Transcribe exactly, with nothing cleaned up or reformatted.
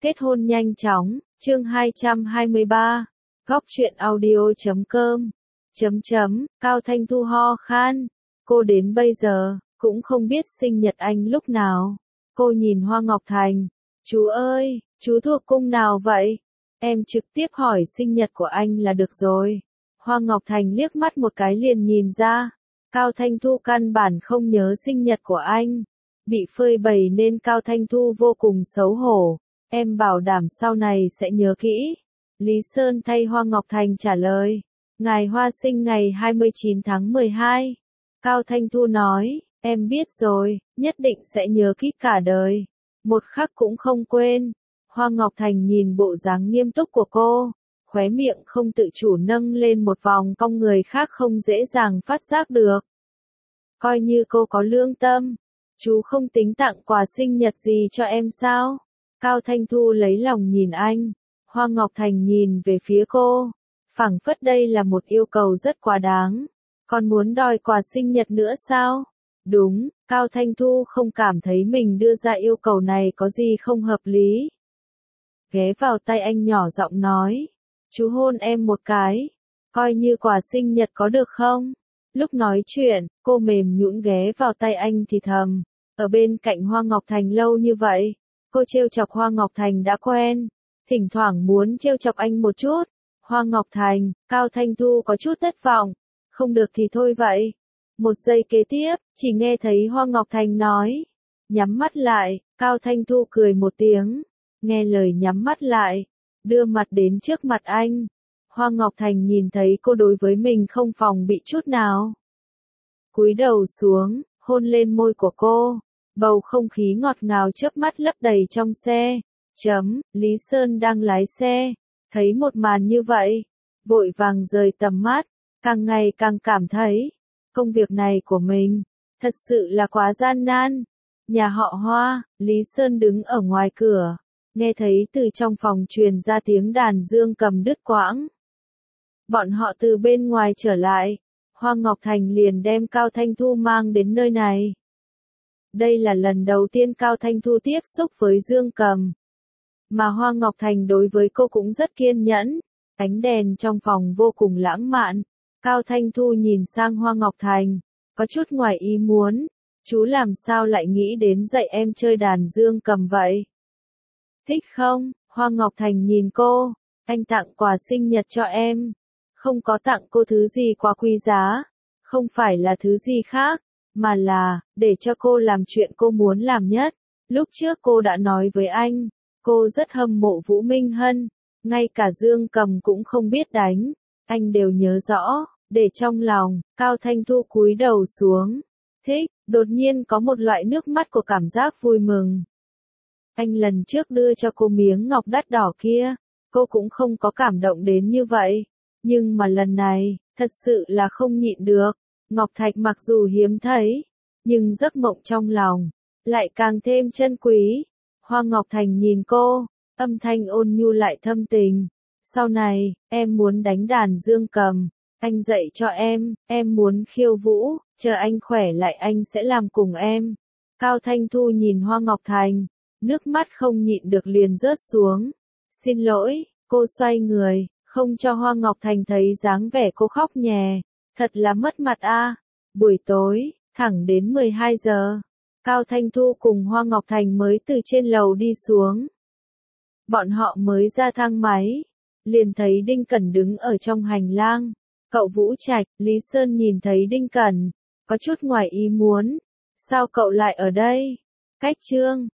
Kết hôn nhanh chóng, chương hai trăm hai mươi ba, góc truyện audio chấm com, chấm chấm, Cao Thanh Thu ho khan, cô đến bây giờ, cũng không biết sinh nhật anh lúc nào. Cô nhìn Hoa Ngọc Thành, chú ơi, chú thuộc cung nào vậy? Em trực tiếp hỏi sinh nhật của anh là được rồi. Hoa Ngọc Thành liếc mắt một cái liền nhìn ra, Cao Thanh Thu căn bản không nhớ sinh nhật của anh. Bị phơi bày nên Cao Thanh Thu vô cùng xấu hổ. Em bảo đảm sau này sẽ nhớ kỹ. Lý Sơn thay Hoa Ngọc Thành trả lời. Ngài Hoa sinh ngày hai mươi chín tháng mười hai. Cao Thanh Thu nói, em biết rồi, nhất định sẽ nhớ kỹ cả đời. Một khắc cũng không quên. Hoa Ngọc Thành nhìn bộ dáng nghiêm túc của cô, khóe miệng không tự chủ nâng lên một vòng cong, người khác không dễ dàng phát giác được. Coi như cô có lương tâm, chú không tính tặng quà sinh nhật gì cho em sao? Cao Thanh Thu lấy lòng nhìn anh, Hoa Ngọc Thành nhìn về phía cô, phảng phất đây là một yêu cầu rất quá đáng. Còn muốn đòi quà sinh nhật nữa sao? Đúng, Cao Thanh Thu không cảm thấy mình đưa ra yêu cầu này có gì không hợp lý. Ghé vào tay anh nhỏ giọng nói, chú hôn em một cái, coi như quà sinh nhật có được không? Lúc nói chuyện, cô mềm nhũn ghé vào tay anh thì thầm, ở bên cạnh Hoa Ngọc Thành lâu như vậy, cô trêu chọc Hoa Ngọc Thành đã quen, thỉnh thoảng muốn trêu chọc anh một chút. Hoa Ngọc Thành, Cao Thanh Thu có chút thất vọng, không được thì thôi vậy. Một giây kế tiếp, chỉ nghe thấy Hoa Ngọc Thành nói, nhắm mắt lại. Cao Thanh Thu cười một tiếng, nghe lời nhắm mắt lại, đưa mặt đến trước mặt anh. Hoa Ngọc Thành nhìn thấy cô đối với mình không phòng bị chút nào, cúi đầu xuống, hôn lên môi của cô. Bầu không khí ngọt ngào chớp mắt lấp đầy trong xe. Chấm, Lý Sơn đang lái xe, thấy một màn như vậy, vội vàng rời tầm mắt, càng ngày càng cảm thấy, công việc này của mình, thật sự là quá gian nan. Nhà họ Hoa, Lý Sơn đứng ở ngoài cửa, nghe thấy từ trong phòng truyền ra tiếng đàn dương cầm đứt quãng. Bọn họ từ bên ngoài trở lại, Hoa Ngọc Thành liền đem Cao Thanh Thu mang đến nơi này. Đây là lần đầu tiên Cao Thanh Thu tiếp xúc với dương cầm, mà Hoa Ngọc Thành đối với cô cũng rất kiên nhẫn. Ánh đèn trong phòng vô cùng lãng mạn. Cao Thanh Thu nhìn sang Hoa Ngọc Thành, có chút ngoài ý muốn, chú làm sao lại nghĩ đến dạy em chơi đàn dương cầm vậy? Thích không? Hoa Ngọc Thành nhìn cô, anh tặng quà sinh nhật cho em, không có tặng cô thứ gì quá quý giá, không phải là thứ gì khác, mà là, để cho cô làm chuyện cô muốn làm nhất. Lúc trước cô đã nói với anh, cô rất hâm mộ Vũ Minh Hân, ngay cả dương cầm cũng không biết đánh, anh đều nhớ rõ, để trong lòng. Cao Thanh Thu cúi đầu xuống, thích, đột nhiên có một loại nước mắt của cảm giác vui mừng. Anh lần trước đưa cho cô miếng ngọc đắt đỏ kia, cô cũng không có cảm động đến như vậy, nhưng mà lần này, thật sự là không nhịn được. Ngọc thạch mặc dù hiếm thấy, nhưng giấc mộng trong lòng lại càng thêm chân quý. Hoa Ngọc Thành nhìn cô, âm thanh ôn nhu lại thâm tình. Sau này, em muốn đánh đàn dương cầm, anh dạy cho em, em muốn khiêu vũ, chờ anh khỏe lại anh sẽ làm cùng em. Cao Thanh Thu nhìn Hoa Ngọc Thành, nước mắt không nhịn được liền rớt xuống. Xin lỗi, cô xoay người, không cho Hoa Ngọc Thành thấy dáng vẻ cô khóc nhè. Thật là mất mặt a. Buổi tối, thẳng đến mười hai giờ, Cao Thanh Thu cùng Hoa Ngọc Thành mới từ trên lầu đi xuống. Bọn họ mới ra thang máy, liền thấy Đinh Cẩn đứng ở trong hành lang. Cậu Vũ Trạch, Lý Sơn nhìn thấy Đinh Cẩn, có chút ngoài ý muốn. Sao cậu lại ở đây? Cách trương,